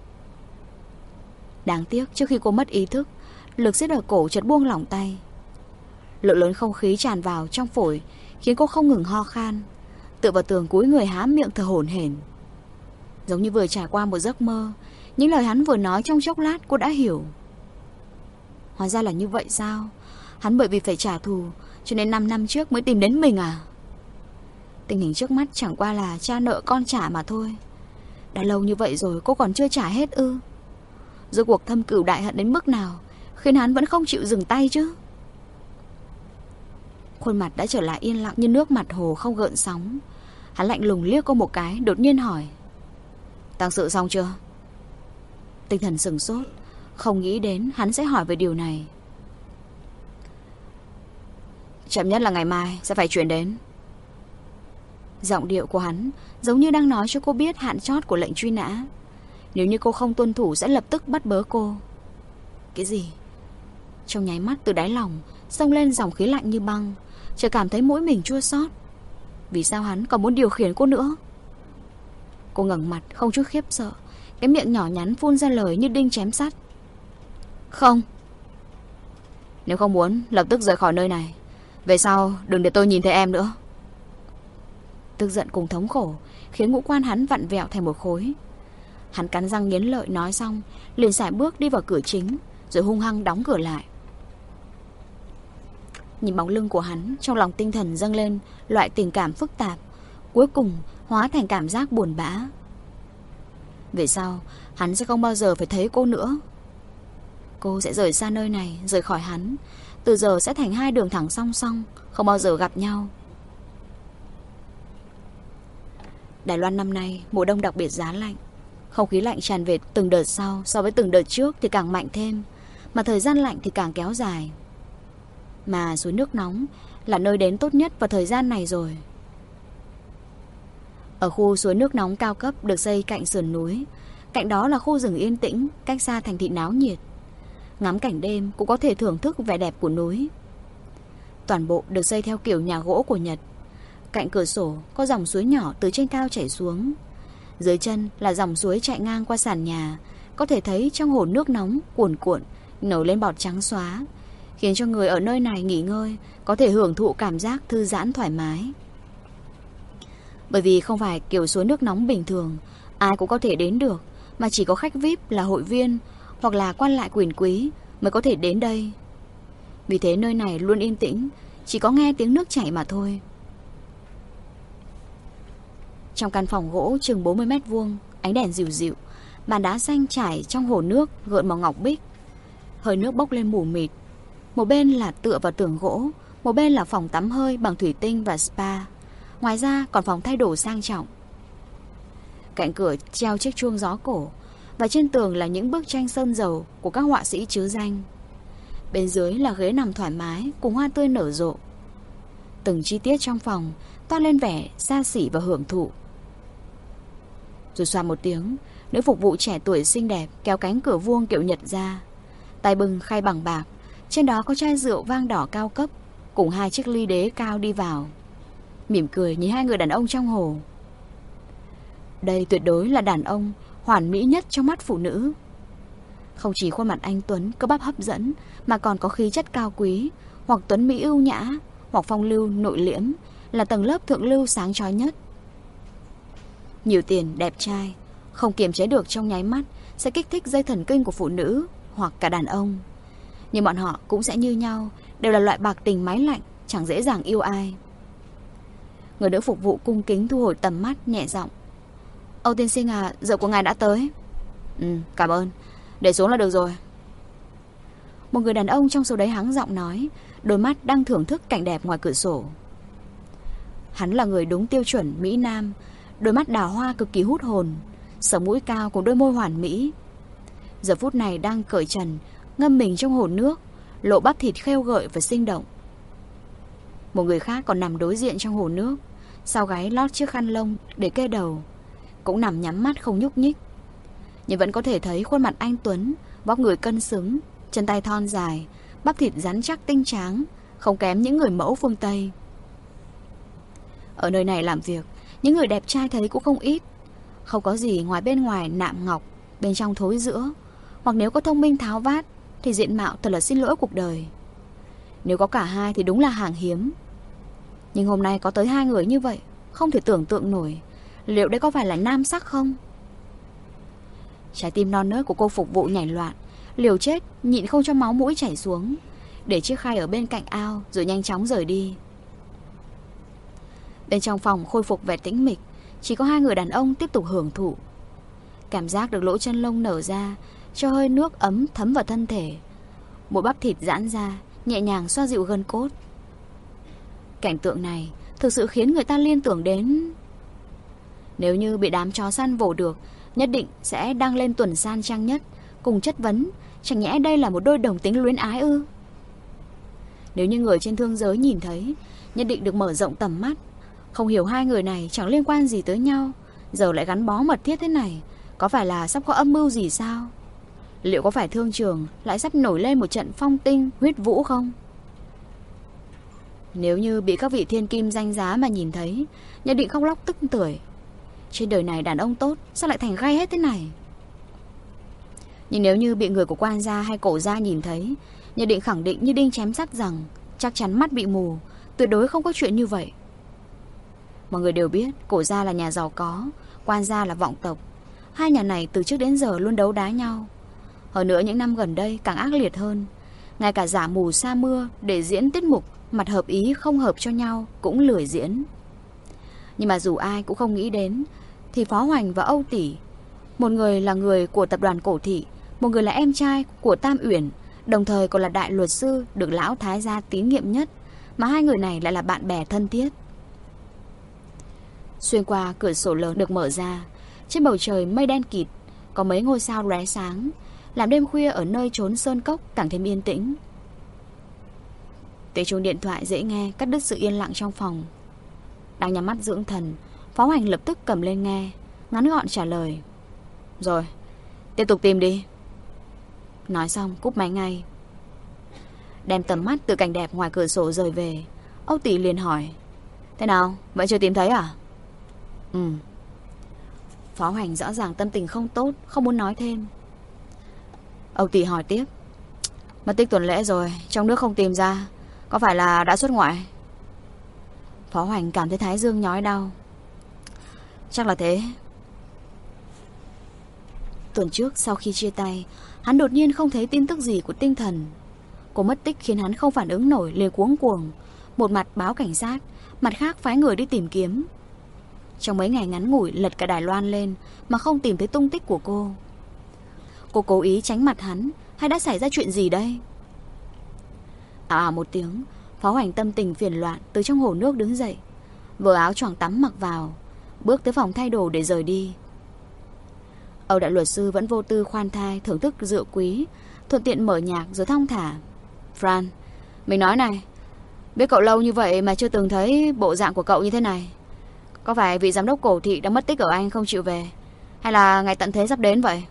Đáng tiếc trước khi cô mất ý thức, lực siết ở cổ chợt buông lỏng tay. Lượng lớn không khí tràn vào trong phổi khiến cô không ngừng ho khan, tựa vào tường cúi người há miệng thở hổn hển. Giống như vừa trải qua một giấc mơ, những lời hắn vừa nói trong chốc lát cô đã hiểu. Hóa ra là như vậy sao? Hắn bởi vì phải trả thù cho nên 5 năm trước mới tìm đến mình à? Tình hình trước mắt chẳng qua là cha nợ con trả mà thôi. Đã lâu như vậy rồi cô còn chưa trả hết ư? Rốt cuộc thâm cửu đại hận đến mức nào khiến hắn vẫn không chịu dừng tay chứ? Khuôn mặt đã trở lại yên lặng như nước mặt hồ không gợn sóng. Hắn lạnh lùng liếc cô một cái, đột nhiên hỏi: tang sự xong chưa? Tinh Thần sửng sốt, không nghĩ đến hắn sẽ hỏi về điều này. Chậm nhất là ngày mai sẽ phải chuyển đến. Giọng điệu của hắn giống như đang nói cho cô biết hạn chót của lệnh truy nã. Nếu như cô không tuân thủ sẽ lập tức bắt bớ cô. Cái gì? Trong nháy mắt từ đáy lòng xông lên dòng khí lạnh như băng, chợt cảm thấy mũi mình chua xót. Vì sao hắn còn muốn điều khiển cô nữa? Cô ngẩng mặt không chút khiếp sợ, cái miệng nhỏ nhắn phun ra lời như đinh chém sắt. Không. Nếu không muốn lập tức rời khỏi nơi này. Về sau đừng để tôi nhìn thấy em nữa. Tức giận cùng thống khổ khiến ngũ quan hắn vặn vẹo thành một khối. Hắn cắn răng nghiến lợi nói xong, liền sải bước đi vào cửa chính, rồi hung hăng đóng cửa lại. Nhìn bóng lưng của hắn, trong lòng Tinh Thần dâng lên loại tình cảm phức tạp, cuối cùng hóa thành cảm giác buồn bã. Về sau hắn sẽ không bao giờ phải thấy cô nữa. Cô sẽ rời xa nơi này, rời khỏi hắn. Từ giờ sẽ thành hai đường thẳng song song, không bao giờ gặp nhau. Đài Loan năm nay mùa đông đặc biệt giá lạnh. Không khí lạnh tràn về từng đợt sau, so với từng đợt trước thì càng mạnh thêm, mà thời gian lạnh thì càng kéo dài. Mà suối nước nóng là nơi đến tốt nhất vào thời gian này rồi. Ở khu suối nước nóng cao cấp được xây cạnh sườn núi, cạnh đó là khu rừng yên tĩnh, cách xa thành thị náo nhiệt. Ngắm cảnh đêm cũng có thể thưởng thức vẻ đẹp của núi. Toàn bộ được xây theo kiểu nhà gỗ của Nhật. Cạnh cửa sổ có dòng suối nhỏ từ trên cao chảy xuống. Dưới chân là dòng suối chạy ngang qua sàn nhà. Có thể thấy trong hồ nước nóng cuồn cuộn nổi lên bọt trắng xóa, khiến cho người ở nơi này nghỉ ngơi có thể hưởng thụ cảm giác thư giãn thoải mái. Bởi vì không phải kiểu suối nước nóng bình thường ai cũng có thể đến được, mà chỉ có khách VIP là hội viên hoặc là quan lại quyền quý mới có thể đến đây. Vì thế nơi này luôn yên tĩnh, chỉ có nghe tiếng nước chảy mà thôi. Trong căn phòng gỗ chừng 40 mét vuông, ánh đèn dịu dịu, bàn đá xanh trải trong hồ nước gợn màu ngọc bích. Hơi nước bốc lên mù mịt. Một bên là tựa vào tường gỗ, một bên là phòng tắm hơi bằng thủy tinh và spa. Ngoài ra còn phòng thay đồ sang trọng. Cạnh cửa treo chiếc chuông gió cổ, và trên tường là những bức tranh sơn dầu của các họa sĩ trứ danh. Bên dưới là ghế nằm thoải mái cùng hoa tươi nở rộ. Từng chi tiết trong phòng toát lên vẻ xa xỉ và hưởng thụ. Rồi xoa một tiếng, nữ phục vụ trẻ tuổi xinh đẹp kéo cánh cửa vuông kiểu Nhật ra, tay bưng khay bằng bạc, trên đó có chai rượu vang đỏ cao cấp cùng 2 chiếc ly đế cao đi vào, mỉm cười nhìn 2 người đàn ông trong hồ. Đây tuyệt đối là đàn ông hoàn mỹ nhất trong mắt phụ nữ. Không chỉ khuôn mặt anh tuấn cơ bắp hấp dẫn, mà còn có khí chất cao quý, hoặc tuấn mỹ ưu nhã, hoặc phong lưu nội liễm, là tầng lớp thượng lưu sáng chói nhất. Nhiều tiền, đẹp trai, không kiềm chế được trong nháy mắt sẽ kích thích dây thần kinh của phụ nữ hoặc cả đàn ông. Nhưng bọn họ cũng sẽ như nhau, đều là loại bạc tình máy lạnh, chẳng dễ dàng yêu ai. Người nữ phục vụ cung kính thu hồi tầm mắt, nhẹ giọng: Âu tiên sinh à, rượu của ngài đã tới. Cảm ơn, để xuống là được rồi. Một người đàn ông trong số đấy hắng giọng nói, đôi mắt đang thưởng thức cảnh đẹp ngoài cửa sổ. Hắn là người đúng tiêu chuẩn Mỹ Nam, đôi mắt đào hoa cực kỳ hút hồn, sống mũi cao cùng đôi môi hoàn mỹ. Giờ phút này đang cởi trần, ngâm mình trong hồ nước, lộ bắp thịt khêu gợi và sinh động. Một người khác còn nằm đối diện trong hồ nước, sau gáy lót chiếc khăn lông để kê đầu, cũng nằm nhắm mắt không nhúc nhích. Nhưng vẫn có thể thấy khuôn mặt anh tuấn, vóc người cân xứng, chân tay thon dài, bắp thịt rắn chắc tinh tráng, không kém những người mẫu phương Tây. Ở nơi này làm việc, những người đẹp trai thấy cũng không ít. Không có gì ngoài bên ngoài nạm ngọc, bên trong thối rữa. Hoặc nếu có thông minh tháo vát thì diện mạo thật là xin lỗi cuộc đời. Nếu có cả hai thì đúng là hàng hiếm. Nhưng hôm nay có tới 2 người như vậy, không thể tưởng tượng nổi. Liệu đây có phải là nam sắc không? Trái tim non nớt của cô phục vụ nhảy loạn, liều chết nhịn không cho máu mũi chảy xuống, để chiếc khay ở bên cạnh ao rồi nhanh chóng rời đi. Bên trong phòng khôi phục vẻ tĩnh mịch, chỉ có 2 người đàn ông tiếp tục hưởng thụ. Cảm giác được lỗ chân lông nở ra, cho hơi nước ấm thấm vào thân thể. Một bắp thịt giãn ra, nhẹ nhàng xoa dịu gân cốt. Cảnh tượng này thực sự khiến người ta liên tưởng đến, nếu như bị đám chó săn vồ được, nhất định sẽ đăng lên tuần san trang nhất, cùng chất vấn, chẳng nhẽ đây là một đôi đồng tính luyến ái ư? Nếu như người trên thương giới nhìn thấy, nhất định được mở rộng tầm mắt. Không hiểu 2 người này chẳng liên quan gì tới nhau, giờ lại gắn bó mật thiết thế này, có phải là sắp có âm mưu gì sao? Liệu có phải thương trường lại sắp nổi lên một trận phong tinh huyết vũ không? Nếu như bị các vị thiên kim danh giá mà nhìn thấy, nhất định khóc lóc tức tưởi. Trên đời này đàn ông tốt sao lại thành gai hết thế này? Nhưng nếu như bị người của quan gia hay cổ gia nhìn thấy, nhất định khẳng định như đinh chém sắt rằng chắc chắn mắt bị mù, tuyệt đối không có chuyện như vậy. Mọi người đều biết cổ gia là nhà giàu có, quan gia là vọng tộc. 2 nhà này từ trước đến giờ luôn đấu đá nhau. Hơn nữa những năm gần đây càng ác liệt hơn. Ngay cả giả mù sa mưa để diễn tiết mục mặt hợp ý không hợp cho nhau cũng lười diễn. Nhưng mà dù ai cũng không nghĩ đến, thì Phó Hoành và Âu Tỷ, một người là người của tập đoàn Cổ Thị, một người là em trai của Tam Uyển, đồng thời còn là đại luật sư được lão thái gia tín nhiệm nhất, mà 2 người này lại là bạn bè thân thiết. Xuyên qua cửa sổ lớn được mở ra, trên bầu trời mây đen kịt, có mấy ngôi sao lóe sáng, làm đêm khuya ở nơi chốn sơn cốc càng thêm yên tĩnh. Tiếng chuông điện thoại dễ nghe cắt đứt sự yên lặng trong phòng. Đang nhắm mắt dưỡng thần, Phó Hoành lập tức cầm lên nghe, ngắn gọn trả lời: Rồi, tiếp tục tìm đi. Nói xong cúp máy ngay. Đem tầm mắt từ cảnh đẹp ngoài cửa sổ rời về, Âu Tỷ liền hỏi: Thế nào, vẫn chưa tìm thấy à? Phó Hoành rõ ràng tâm tình không tốt, không muốn nói thêm. Âu Tỷ hỏi tiếp: Mất tích tuần lễ rồi, trong nước không tìm ra, có phải là đã xuất ngoại? Phó Hoành cảm thấy thái dương nhói đau. Chắc là thế. Tuần trước sau khi chia tay, hắn đột nhiên không thấy tin tức gì của Tinh Thần. Cô mất tích khiến hắn không phản ứng nổi, liền cuống cuồng. Một mặt báo cảnh sát, mặt khác phái người đi tìm kiếm. Trong mấy ngày ngắn ngủi lật cả Đài Loan lên mà không tìm thấy tung tích của cô. Cô cố ý tránh mặt hắn, hay đã xảy ra chuyện gì đây? Một tiếng, Phó Hoành tâm tình phiền loạn từ trong hồ nước đứng dậy, vờ áo choàng tắm mặc vào, bước tới phòng thay đồ để rời đi. Âu đại luật sư vẫn vô tư khoan thai thưởng thức rượu quý, thuận tiện mở nhạc rồi thong thả: Fran, mình nói này, biết cậu lâu như vậy mà chưa từng thấy bộ dạng của cậu như thế này. Có phải vị giám đốc Cổ Thị đã mất tích ở Anh không chịu về, hay là ngày tận thế sắp đến vậy?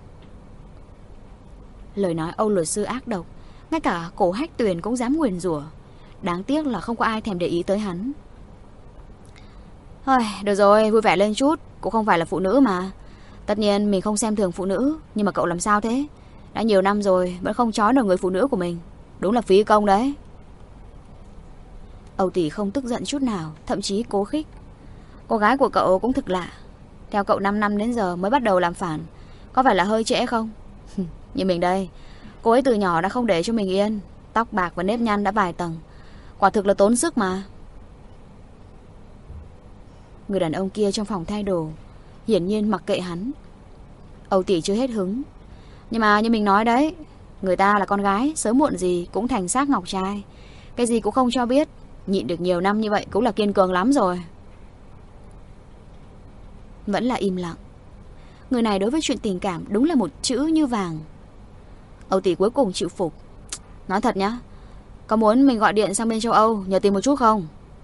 Lời nói Âu luật sư ác độc, ngay cả Cổ Hách Tuyền cũng dám nguyền rủa. Đáng tiếc là không có ai thèm để ý tới hắn. Thôi, được rồi, vui vẻ lên chút, cũng không phải là phụ nữ mà. Tất nhiên mình không xem thường phụ nữ, nhưng mà cậu làm sao thế? Đã nhiều năm rồi vẫn không trói được người phụ nữ của mình. Đúng là phí công đấy. Âu Tỷ không tức giận chút nào, thậm chí cố khích. Cô gái của cậu cũng thực lạ. Theo cậu 5 năm đến giờ mới bắt đầu làm phản, có phải là hơi trễ không? Như mình đây, cô ấy từ nhỏ đã không để cho mình yên. Tóc bạc và nếp nhăn đã vài tầng. Quả thực là tốn sức mà. Người đàn ông kia trong phòng thay đồ hiển nhiên mặc kệ hắn. Âu Tỷ chưa hết hứng. Nhưng mà như mình nói đấy, người ta là con gái, sớm muộn gì cũng thành xác ngọc trai. Cái gì cũng không cho biết. Nhịn được nhiều năm như vậy cũng là kiên cường lắm rồi. Vẫn là im lặng. Người này đối với chuyện tình cảm đúng là một chữ như vàng. Âu Tỷ cuối cùng chịu phục. Nói thật nhá, có muốn mình gọi điện sang bên châu Âu nhờ tìm một chút không?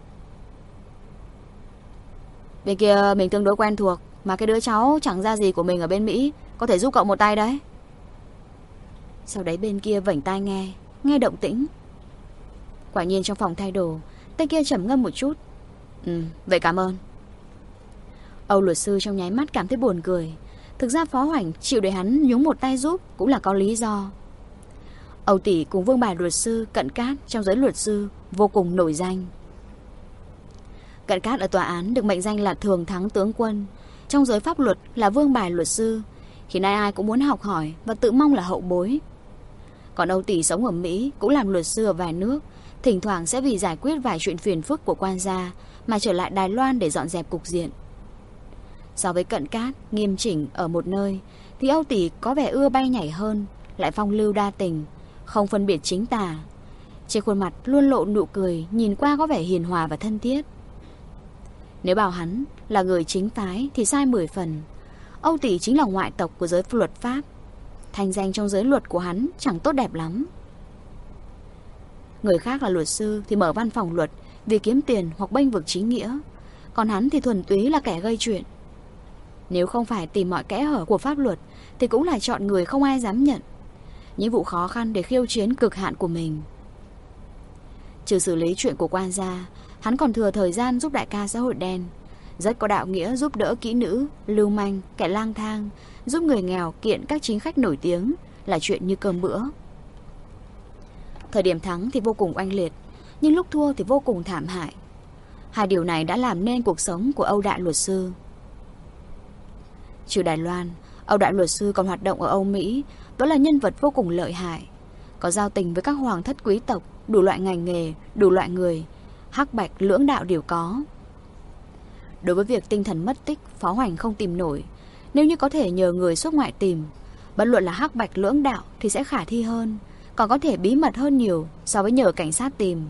Bên kia mình tương đối quen thuộc, mà cái đứa cháu chẳng ra gì của mình ở bên Mỹ có thể giúp cậu một tay đấy. Sau đấy bên kia vảnh tai nghe động tĩnh. Quả nhiên trong phòng thay đồ, tên kia trầm ngâm một chút. Vậy cảm ơn. Âu luật sư trong nháy mắt cảm thấy buồn cười. Thực ra Phó Hoành chịu để hắn nhúng một tay giúp cũng là có lý do. Âu Tỷ cùng vương bài luật sư Cận Cát trong giới luật sư vô cùng nổi danh. Cận Cát ở tòa án được mệnh danh là thường thắng tướng quân, trong giới pháp luật là vương bài luật sư, khiến ai ai cũng muốn học hỏi và tự mong là hậu bối. Còn Âu Tỷ sống ở Mỹ, cũng làm luật sư ở vài nước, thỉnh thoảng sẽ vì giải quyết vài chuyện phiền phức của quan gia mà trở lại Đài Loan để dọn dẹp cục diện. So với Cận Cát nghiêm chỉnh ở một nơi, thì Âu Tỷ có vẻ ưa bay nhảy hơn, lại phong lưu đa tình, không phân biệt chính tà. Trên khuôn mặt luôn lộ nụ cười, nhìn qua có vẻ hiền hòa và thân thiết. Nếu bảo hắn là người chính phái thì sai 10 phần. Âu Tỷ chính là ngoại tộc của giới luật pháp. Thành danh trong giới luật của hắn chẳng tốt đẹp lắm. Người khác là luật sư thì mở văn phòng luật vì kiếm tiền hoặc bênh vực chính nghĩa. Còn hắn thì thuần túy là kẻ gây chuyện. Nếu không phải tìm mọi kẽ hở của pháp luật thì cũng là chọn người không ai dám nhận những vụ khó khăn để khiêu chiến cực hạn của mình. Trừ xử lý chuyện của quan gia, hắn còn thừa thời gian giúp đại ca xã hội đen, rất có đạo nghĩa giúp đỡ kỹ nữ, lưu manh, kẻ lang thang, giúp người nghèo kiện các chính khách nổi tiếng là chuyện như cơm bữa. Thời điểm thắng thì vô cùng oanh liệt, nhưng lúc thua thì vô cùng thảm hại. Hai điều này đã làm nên cuộc sống của Âu đại luật sư. Trừ Đài Loan, Âu đại luật sư còn hoạt động ở Âu Mỹ, đó là nhân vật vô cùng lợi hại, có giao tình với các hoàng thất quý tộc, đủ loại ngành nghề, đủ loại người, hắc bạch lưỡng đạo đều có. Đối với việc tinh thần mất tích, Phó Hoành không tìm nổi. Nếu như có thể nhờ người xuất ngoại tìm, bất luận là hắc bạch lưỡng đạo thì sẽ khả thi hơn, còn có thể bí mật hơn nhiều so với nhờ cảnh sát tìm.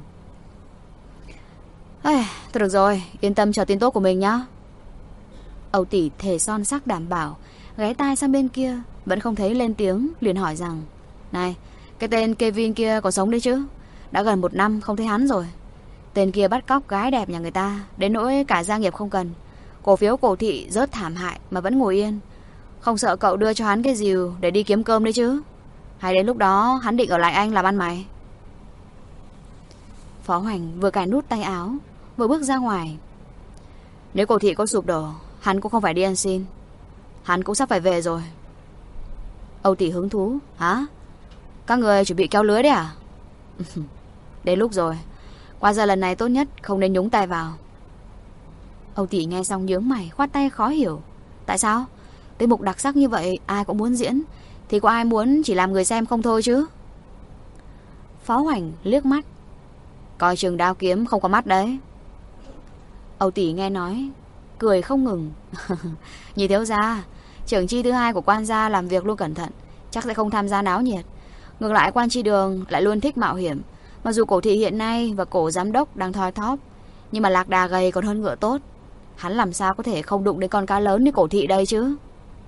Thôi được rồi, yên tâm chờ tin tốt của mình nhá. Âu Tỷ thề son sắc đảm bảo, ghé tai sang bên kia, vẫn không thấy lên tiếng, liền hỏi rằng: Này, cái tên Kevin kia còn sống đấy chứ? Đã gần 1 năm không thấy hắn rồi. Tên kia bắt cóc gái đẹp nhà người ta, đến nỗi cả gia nghiệp không cần. Cổ phiếu Cổ Thị rớt thảm hại mà vẫn ngồi yên. Không sợ cậu đưa cho hắn cái dìu để đi kiếm cơm đấy chứ? Hay đến lúc đó hắn định ở lại Anh làm ăn mày? Phó Hoành vừa cài nút tay áo, vừa bước ra ngoài. Nếu Cổ Thị có sụp đổ, hắn cũng không phải đi ăn xin. Hắn cũng sắp phải về rồi. Âu Tỷ hứng thú: Hả? Các người chuẩn bị kéo lưới đấy à? Đến lúc rồi. Qua giờ lần này tốt nhất không nên nhúng tay vào. Âu Tỷ nghe xong nhướng mày, khoát tay khó hiểu. Tại sao? Tiết mục đặc sắc như vậy ai cũng muốn diễn, thì có ai muốn chỉ làm người xem không thôi chứ? Phó Hoành liếc mắt: Coi chừng đao kiếm không có mắt đấy. Âu Tỷ nghe nói cười không ngừng. Nhị thiếu gia, trưởng chi thứ hai của quan gia làm việc luôn cẩn thận, chắc sẽ không tham gia náo nhiệt. Ngược lại quan tri đường lại luôn thích mạo hiểm. Mặc dù Cổ Thị hiện nay và Cổ giám đốc đang thoi thóp, nhưng mà lạc đà gầy còn hơn ngựa tốt. Hắn làm sao có thể không đụng đến con cá lớn như Cổ Thị đây chứ?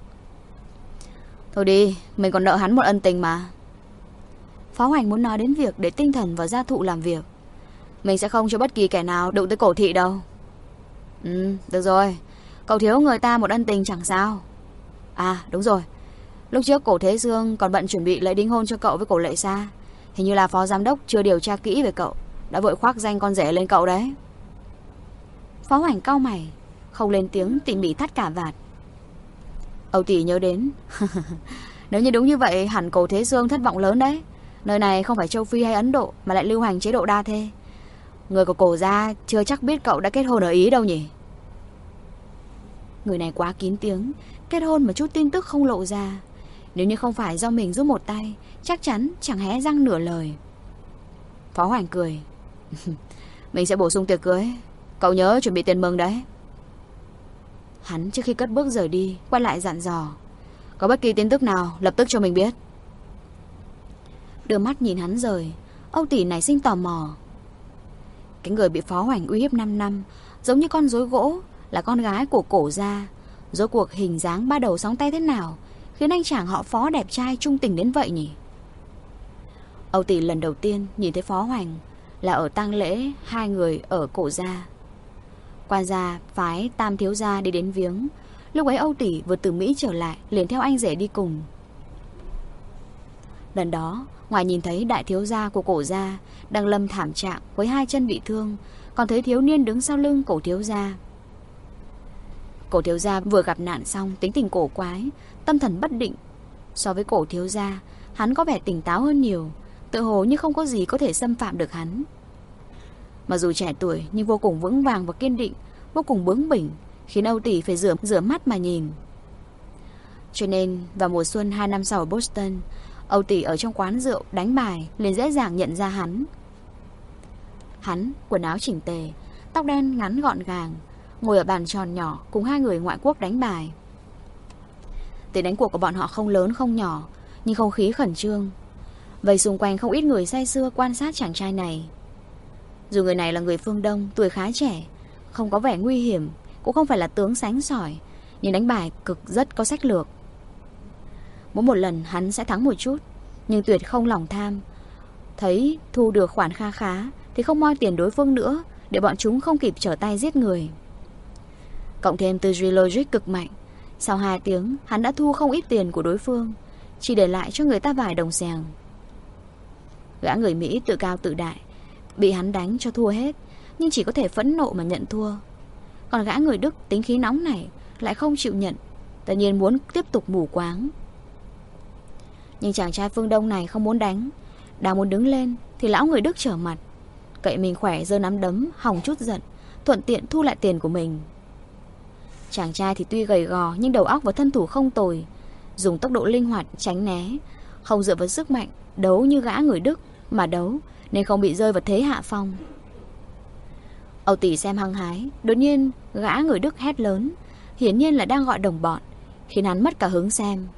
Thôi đi, mình còn nợ hắn một ân tình mà. Phó Hoành muốn nói đến việc để tinh thần và gia thụ làm việc. Mình sẽ không cho bất kỳ kẻ nào đụng tới Cổ Thị đâu. Được rồi, cậu thiếu người ta một ân tình chẳng sao. À đúng rồi, lúc trước Cổ Thế Dương còn bận chuẩn bị lễ đính hôn cho cậu với Cổ Lệ Sa. Hình như là phó giám đốc chưa điều tra kỹ về cậu, đã vội khoác danh con rể lên cậu đấy. Phó Hoành cau mày, không lên tiếng, tỉ mỉ thắt cả vạt. Âu Tỷ nhớ đến. Nếu như đúng như vậy, hẳn Cổ Thế Dương thất vọng lớn đấy. Nơi này không phải châu Phi hay Ấn Độ mà lại lưu hành chế độ đa thê. Người của Cổ gia chưa chắc biết cậu đã kết hôn ở Ý đâu nhỉ. Người này quá kín tiếng, kết hôn mà chút tin tức không lộ ra. Nếu như không phải do mình giúp một tay, chắc chắn chẳng hé răng nửa lời. Phó Hoành cười. Mình sẽ bổ sung tiệc cưới, cậu nhớ chuẩn bị tiền mừng đấy. Hắn trước khi cất bước rời đi, quay lại dặn dò. Có bất kỳ tin tức nào lập tức cho mình biết. Đưa mắt nhìn hắn rời, Âu Tỷ nảy sinh tò mò. Cái người bị Phó Hoành uy hiếp 5 năm, giống như con rối gỗ, là con gái của Cổ gia. Rốt cuộc hình dáng ba đầu sóng tay thế nào khiến anh chàng họ Phó đẹp trai trung tình đến vậy nhỉ? Âu Tỷ lần đầu tiên nhìn thấy Phó Hoành là ở tang lễ hai người ở Cổ gia. Quan gia phái Tam thiếu gia đi đến viếng. Lúc ấy Âu Tỷ vừa từ Mỹ trở lại, liền theo anh rể đi cùng. Lần đó, ngoài nhìn thấy đại thiếu gia của Cổ gia đang lâm thảm trạng với 2 chân bị thương, còn thấy thiếu niên đứng sau lưng Cổ thiếu gia. Cổ thiếu gia vừa gặp nạn xong, tính tình cổ quái, tâm thần bất định. So với Cổ thiếu gia, hắn có vẻ tỉnh táo hơn nhiều, tự hồ như không có gì có thể xâm phạm được hắn. Mặc dù trẻ tuổi nhưng vô cùng vững vàng và kiên định, vô cùng bướng bỉnh, khiến Âu Tỷ phải rửa mắt mà nhìn. Cho nên vào mùa xuân 2 năm sau ở Boston, Âu Tỷ ở trong quán rượu đánh bài liền dễ dàng nhận ra hắn. Hắn quần áo chỉnh tề, tóc đen ngắn gọn gàng, ngồi ở bàn tròn nhỏ cùng 2 người ngoại quốc đánh bài. Tiền đánh cuộc của bọn họ không lớn không nhỏ, nhưng không khí khẩn trương. Vây xung quanh không ít người say sưa quan sát chàng trai này. Dù người này là người phương Đông, tuổi khá trẻ, không có vẻ nguy hiểm, cũng không phải là tướng sánh sỏi, nhưng đánh bài rất có sách lược. Mỗi một lần hắn sẽ thắng một chút, nhưng tuyệt không lòng tham. Thấy thu được khoản kha khá thì không moi tiền đối phương nữa, để bọn chúng không kịp trở tay giết người. Cộng thêm tư duy logic cực mạnh, sau 2 tiếng hắn đã thu không ít tiền của đối phương, chỉ để lại cho người ta vài đồng xèng. Gã người Mỹ tự cao tự đại, bị hắn đánh cho thua hết, nhưng chỉ có thể phẫn nộ mà nhận thua. Còn gã người Đức tính khí nóng này lại không chịu nhận, tất nhiên muốn tiếp tục mù quáng. Nhưng chàng trai phương Đông này không muốn đánh, đang muốn đứng lên thì lão người Đức trở mặt, cậy mình khỏe giơ nắm đấm hòng chút giận, thuận tiện thu lại tiền của mình. Chàng trai thì tuy gầy gò nhưng đầu óc và thân thủ không tồi, dùng tốc độ linh hoạt tránh né, không dựa vào sức mạnh đấu như gã người Đức mà đấu, nên không bị rơi vào thế hạ phong. Âu Tỷ xem hăng hái, đột nhiên gã người Đức hét lớn, hiển nhiên là đang gọi đồng bọn, khiến hắn mất cả hứng xem.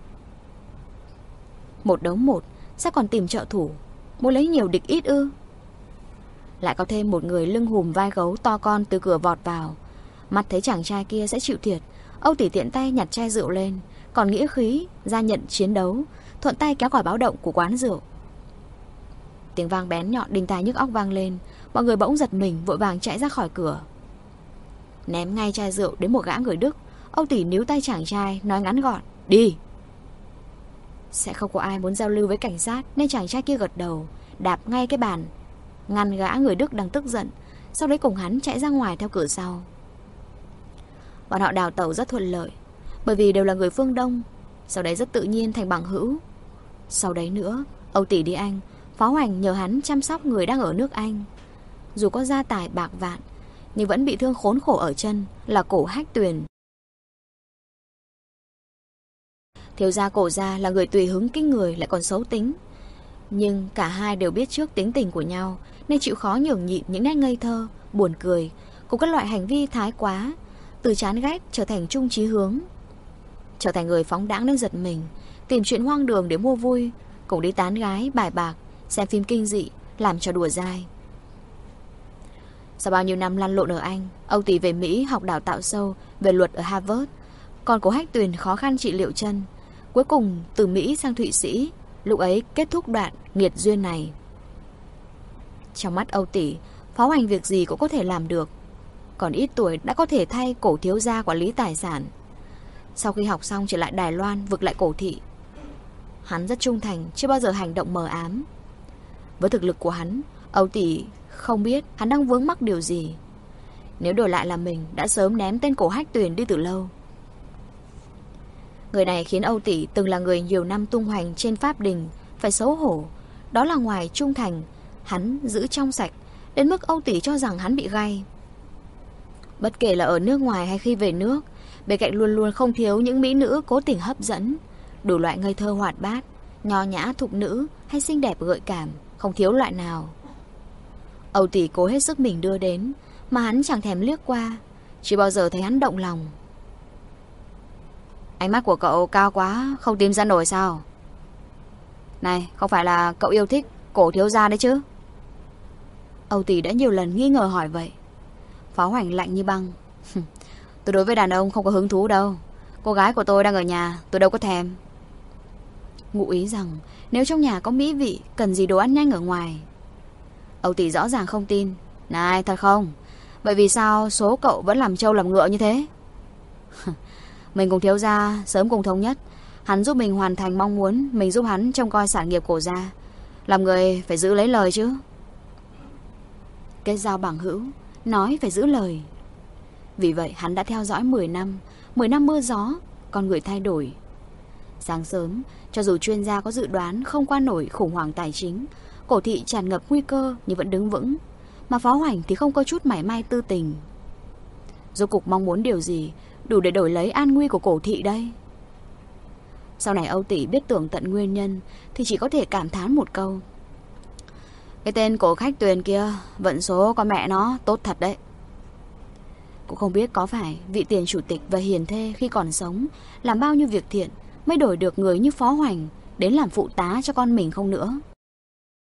1 đấu 1, sao còn tìm trợ thủ, muốn lấy nhiều địch ít ư? Lại có thêm một người lưng hùm vai gấu to con từ cửa vọt vào. Mắt thấy chàng trai kia sẽ chịu thiệt, Âu Tỷ tiện tay nhặt chai rượu lên, còn nghĩa khí ra nhận chiến đấu, thuận tay kéo còi báo động của quán rượu. Tiếng vang bén nhọn đinh tai nhức óc vang lên, mọi người bỗng giật mình vội vàng chạy ra khỏi cửa. Ném ngay chai rượu đến một gã người Đức, Âu Tỷ níu tay chàng trai nói ngắn gọn: "Đi." Sẽ không có ai muốn giao lưu với cảnh sát, nên chàng trai kia gật đầu, đạp ngay cái bàn, ngăn gã người Đức đang tức giận, sau đấy cùng hắn chạy ra ngoài theo cửa sau. Bọn họ đào tẩu rất thuận lợi, bởi vì đều là người phương Đông, sau đấy rất tự nhiên thành bằng hữu. Sau đấy nữa, Âu Tỷ đi Anh, Phó Hoành nhờ hắn chăm sóc người đang ở nước Anh. Dù có gia tài bạc vạn, nhưng vẫn bị thương khốn khổ ở chân, là Cổ Hách Tuyền. Thiếu gia Cổ gia là người tùy hứng kinh người, lại còn xấu tính. Nhưng cả hai đều biết trước tính tình của nhau, nên chịu khó nhường nhịn những nét ngây thơ, buồn cười cùng các loại hành vi thái quá, từ chán ghét trở thành chung chí hướng, trở thành người phóng đãng đến giật mình, tìm chuyện hoang đường để mua vui, cùng đi tán gái, bài bạc, xem phim kinh dị, làm trò đùa dai. Sau bao nhiêu năm lăn lộn ở Anh, Âu Tỷ về Mỹ học đào tạo sâu về luật ở Harvard, còn Cổ Hách Tuyền khó khăn trị liệu chân, cuối cùng từ Mỹ sang Thụy Sĩ, lúc ấy kết thúc đoạn nghiệt duyên này. Trong mắt Âu Tỷ, Phó Hoành việc gì cũng có thể làm được, còn ít tuổi đã có thể thay Cổ thiếu gia quản lý tài sản. Sau khi học xong trở lại Đài Loan vực lại Cổ thị. Hắn rất trung thành, chưa bao giờ hành động mờ ám. Với thực lực của hắn, Âu Tỷ không biết hắn đang vướng mắc điều gì. Nếu đổi lại là mình, đã sớm ném tên Cổ Hách Tuyền đi từ lâu. Người này khiến Âu Tỷ từng là người nhiều năm tung hoành trên pháp đình phải xấu hổ. Đó là ngoài trung thành, hắn giữ trong sạch, đến mức Âu Tỷ cho rằng hắn bị gay. Bất kể là ở nước ngoài hay khi về nước, bên cạnh luôn luôn không thiếu những mỹ nữ cố tình hấp dẫn. Đủ loại ngây thơ hoạt bát, nho nhã thục nữ hay xinh đẹp gợi cảm, không thiếu loại nào. Âu Tỷ cố hết sức mình đưa đến, mà hắn chẳng thèm liếc qua, chưa bao giờ thấy hắn động lòng. Ánh mắt của cậu cao quá, không tìm ra nổi sao? Này, không phải là cậu yêu thích cổ thiếu gia đấy chứ? Âu Tỷ đã nhiều lần nghi ngờ hỏi vậy. Phó Hoành lạnh như băng. Tôi đối với đàn ông không có hứng thú đâu. Cô gái của tôi đang ở nhà, tôi đâu có thèm. Ngụ ý rằng nếu trong nhà có mỹ vị, cần gì đồ ăn nhanh ở ngoài. Âu Tỷ rõ ràng không tin. Này, thật không? Vậy vì sao số cậu vẫn làm trâu làm ngựa như thế? Mình cùng thiếu gia sớm cùng thống nhất, hắn giúp mình hoàn thành mong muốn, mình giúp hắn trông coi sản nghiệp cổ gia. Làm người phải giữ lấy lời chứ. Kết giao bằng hữu, nói phải giữ lời. Vì vậy hắn đã theo dõi 10 năm 10 năm mưa gió, con người thay đổi. Sáng sớm, cho dù chuyên gia có dự đoán không qua nổi khủng hoảng tài chính, cổ thị tràn ngập nguy cơ nhưng vẫn đứng vững. Mà Phó Hoành thì không có chút mảy may tư tình. Rốt cục mong muốn điều gì đủ để đổi lấy an nguy của cổ thị đây? Sau này Âu Tỷ biết tường tận nguyên nhân thì chỉ có thể cảm thán một câu. Cái tên cổ khách Tuyền kia, vận số con mẹ nó tốt thật đấy. Cũng không biết có phải vị tiền chủ tịch và hiền thê khi còn sống làm bao nhiêu việc thiện mới đổi được người như Phó Hoành đến làm phụ tá cho con mình không nữa.